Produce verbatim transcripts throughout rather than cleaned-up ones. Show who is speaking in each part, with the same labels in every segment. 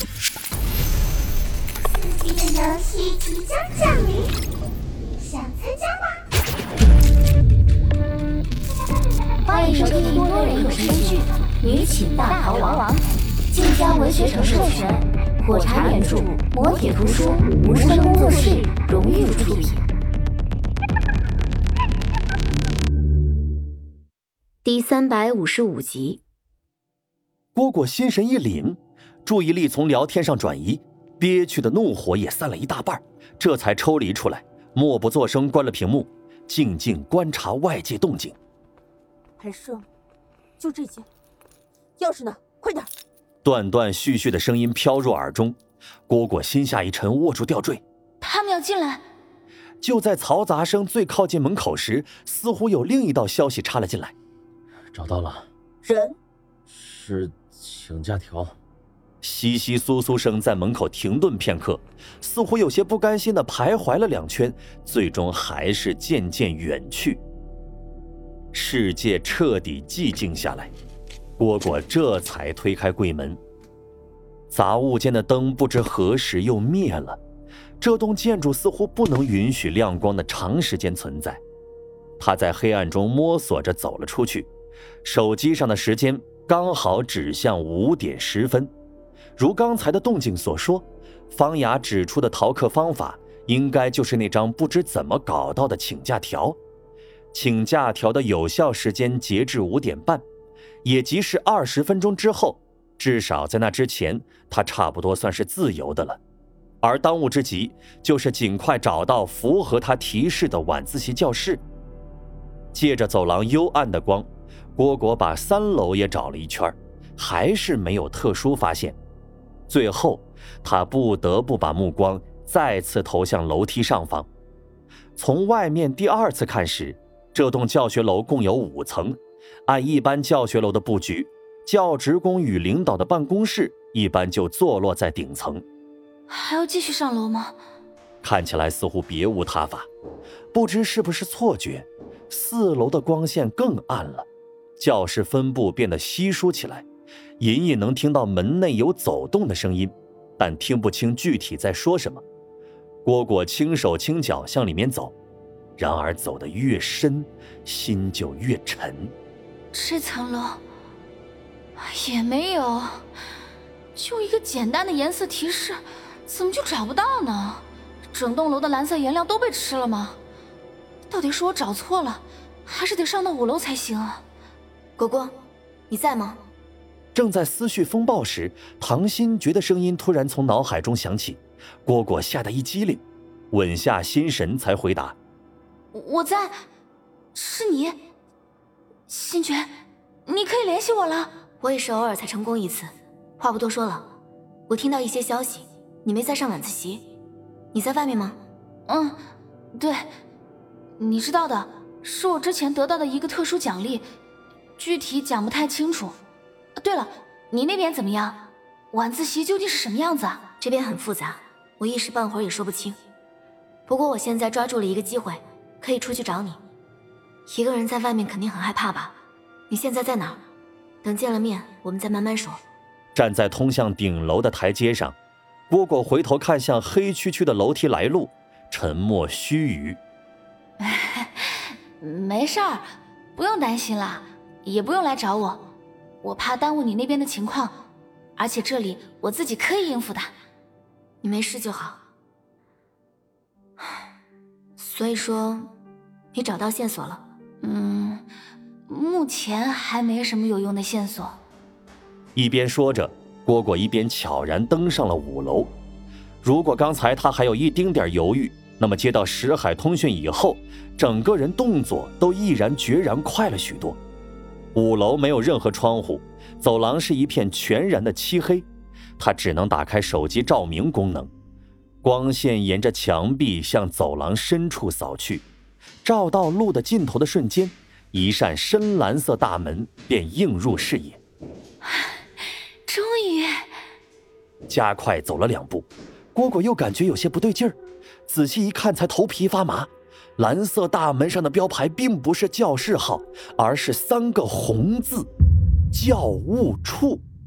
Speaker 1: 刺激的游戏即将降临，想参加吗？
Speaker 2: 欢迎收听多人有声剧《女寝大逃亡》，晋江文学城授权，火柴原著，磨铁图书，无声工作室荣誉出品。第三百五十五集。
Speaker 3: 蝈蝈心神一凛，注意力从聊天上转移，憋屈的怒火也散了一大半，这才抽离出来，默不作声关了屏幕，静静观察外界动静。
Speaker 4: 还剩就这件，钥匙呢？快点！
Speaker 3: 断断续续的声音飘入耳中，蝈蝈心下一沉，握住吊坠。
Speaker 2: 他们要进来。
Speaker 3: 就在嘈杂声最靠近门口时，似乎有另一道消息插了进来。
Speaker 5: 找到了，
Speaker 4: 人
Speaker 5: 是请假条。
Speaker 3: 窸窸窣窣声在门口停顿片刻，似乎有些不甘心地徘徊了两圈，最终还是渐渐远去。世界彻底寂静下来，蝈蝈这才推开柜门。杂物间的灯不知何时又灭了，这栋建筑似乎不能允许亮光的长时间存在。他在黑暗中摸索着走了出去，手机上的时间刚好指向五点十分。如刚才的动静所说，方雅指出的逃课方法应该就是那张不知怎么搞到的请假条。请假条的有效时间截至五点半，也即是二十分钟之后，至少在那之前，他差不多算是自由的了。而当务之急就是尽快找到符合他提示的晚自习教室。借着走廊幽暗的光，蝈蝈把三楼也找了一圈，还是没有特殊发现。最后，他不得不把目光再次投向楼梯上方。从外面第二次看时，这栋教学楼共有五层，按一般教学楼的布局，教职工与领导的办公室一般就坐落在顶层。
Speaker 2: 还要继续上楼吗？
Speaker 3: 看起来似乎别无他法，不知是不是错觉，四楼的光线更暗了，教室分布变得稀疏起来，隐隐能听到门内有走动的声音，但听不清具体在说什么。蝈蝈轻手轻脚向里面走，然而走得越深，心就越沉。
Speaker 2: 这层楼也没有，就一个简单的颜色提示，怎么就找不到呢？整栋楼的蓝色颜料都被吃了吗？到底是我找错了，还是得上到五楼才行啊？
Speaker 4: 果果，你在吗？
Speaker 3: 正在思绪风暴时，唐心觉的声音突然从脑海中响起，蝈蝈吓得一激灵，稳下心神才回答：
Speaker 2: 我在。是你？新觉，你可以联系我了。
Speaker 4: 我也是偶尔才成功一次。话不多说了，我听到一些消息，你没在上晚自习，你在外面吗？
Speaker 2: 嗯，对，你知道的，是我之前得到的一个特殊奖励，具体讲不太清楚。对了，你那边怎么样？晚自习究竟是什么样子啊？
Speaker 4: 这边很复杂，我一时半会儿也说不清。不过我现在抓住了一个机会，可以出去找你。一个人在外面肯定很害怕吧？你现在在哪儿？等见了面，我们再慢慢说。
Speaker 3: 站在通向顶楼的台阶上，蝈蝈回头看向黑黢黢的楼梯来路，沉默须臾。
Speaker 2: 没事儿，不用担心啦，也不用来找我，我怕耽误你那边的情况，而且这里我自己可以应付的。
Speaker 4: 你没事就好。所以说，你找到线索了？
Speaker 2: 嗯，目前还没什么有用的线索。
Speaker 3: 一边说着，蝈蝈一边悄然登上了五楼。如果刚才他还有一丁点犹豫，那么接到石海通讯以后，整个人动作都毅然决然快了许多。五楼没有任何窗户，走廊是一片全然的漆黑，他只能打开手机照明功能。光线沿着墙壁向走廊深处扫去，照到路的尽头的瞬间，一扇深蓝色大门便映入视野。
Speaker 2: 终于，
Speaker 3: 加快走了两步，蝈蝈又感觉有些不对劲儿，仔细一看才头皮发麻。蓝色大门上的标牌并不是教室号，而是三个红字：教务处。
Speaker 2: 我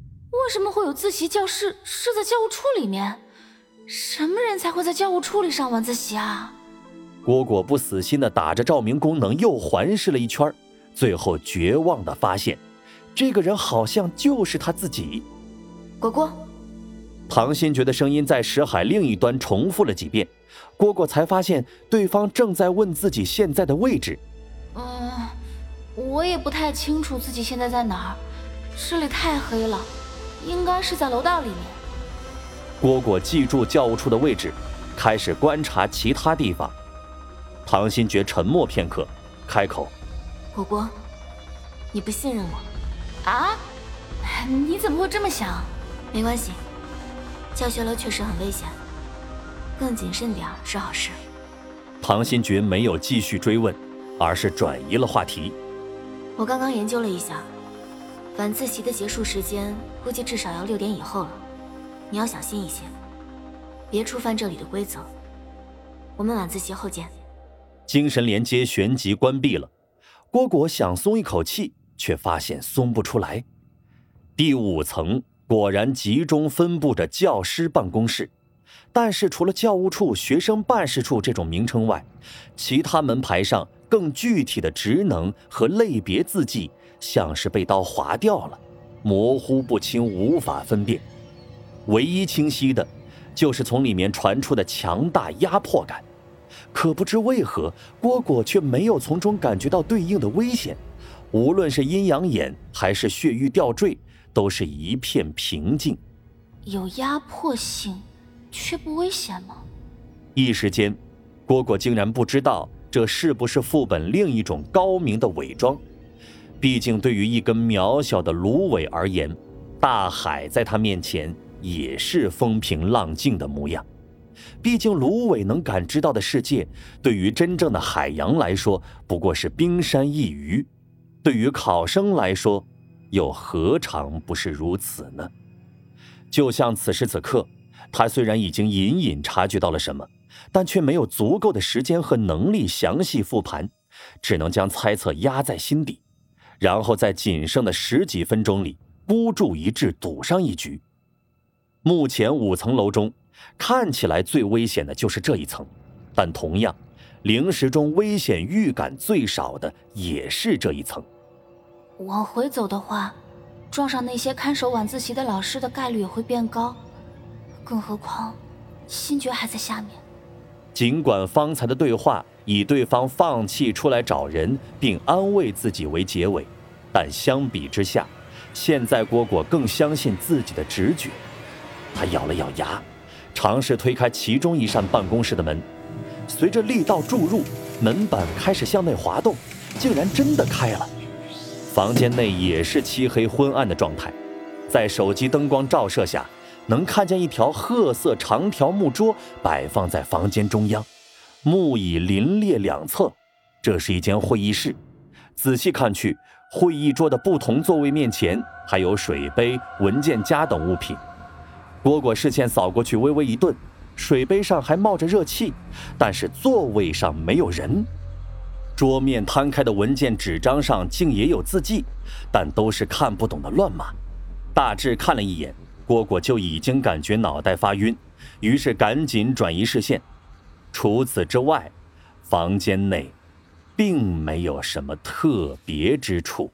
Speaker 2: 为什么会有自习教室是在教务处里面？什么人才会在教务处里上晚自习啊？
Speaker 3: 蝈蝈不死心地打着照明功能又环视了一圈，最后绝望地发现，这个人好像就是他自己。
Speaker 4: 果果，
Speaker 3: 唐新觉的声音在识海另一端重复了几遍，蝈蝈才发现对方正在问自己现在的位置。
Speaker 2: 嗯，我也不太清楚自己现在在哪儿，这里太黑了，应该是在楼道里面。
Speaker 3: 蝈蝈记住教务处的位置，开始观察其他地方。唐新觉沉默片刻，开口：
Speaker 4: 果果，你不信任我
Speaker 2: 啊？你怎么会这么想？
Speaker 4: 没关系，教学楼确实很危险，更谨慎点是好事。
Speaker 3: 唐新觉没有继续追问，而是转移了话题。
Speaker 4: 我刚刚研究了一下，晚自习的结束时间估计至少要六点以后了，你要小心一些，别触犯这里的规则。我们晚自习后见。
Speaker 3: 精神连接旋即关闭了，蝈蝈想松一口气，却发现松不出来。第五层果然集中分布着教师办公室，但是除了教务处、学生办事处这种名称外，其他门牌上更具体的职能和类别字迹像是被刀划掉了，模糊不清，无法分辨。唯一清晰的就是从里面传出的强大压迫感，可不知为何，蝈蝈却没有从中感觉到对应的危险。无论是阴阳眼还是血域吊坠，都是一片平静。
Speaker 2: 有压迫性，却不危险吗？
Speaker 3: 一时间，蝈蝈竟然不知道这是不是副本另一种高明的伪装。毕竟对于一根渺小的芦苇而言，大海在他面前也是风平浪静的模样。毕竟芦苇能感知到的世界，对于真正的海洋来说不过是冰山一隅，对于考生来说又何尝不是如此呢？就像此时此刻，他虽然已经隐隐察觉到了什么，但却没有足够的时间和能力详细复盘，只能将猜测压在心底，然后在仅剩的十几分钟里孤注一掷，赌上一局。目前五层楼中看起来最危险的就是这一层，但同样灵石中危险预感最少的也是这一层。
Speaker 2: 往回走的话，撞上那些看守晚自习的老师的概率也会变高，更何况新觉还在下面。
Speaker 3: 尽管方才的对话以对方放弃出来找人并安慰自己为结尾，但相比之下，现在蝈蝈更相信自己的直觉。他咬了咬牙，尝试推开其中一扇办公室的门，随着力道注入，门板开始向内滑动，竟然真的开了。房间内也是漆黑昏暗的状态，在手机灯光照射下，能看见一条褐色长条木桌摆放在房间中央，木椅林列两侧，这是一间会议室。仔细看去，会议桌的不同座位面前还有水杯、文件夹等物品。蝈蝈视线扫过去，微微一顿，水杯上还冒着热气，但是座位上没有人。桌面摊开的文件纸张上竟也有字迹，但都是看不懂的乱码。大致看了一眼，蝈蝈就已经感觉脑袋发晕，于是赶紧转移视线。除此之外，房间内并没有什么特别之处。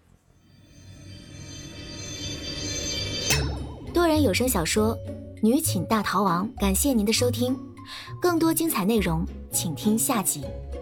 Speaker 4: 多人有声小说《女寝大逃亡》，感谢您的收听，更多精彩内容请听下集。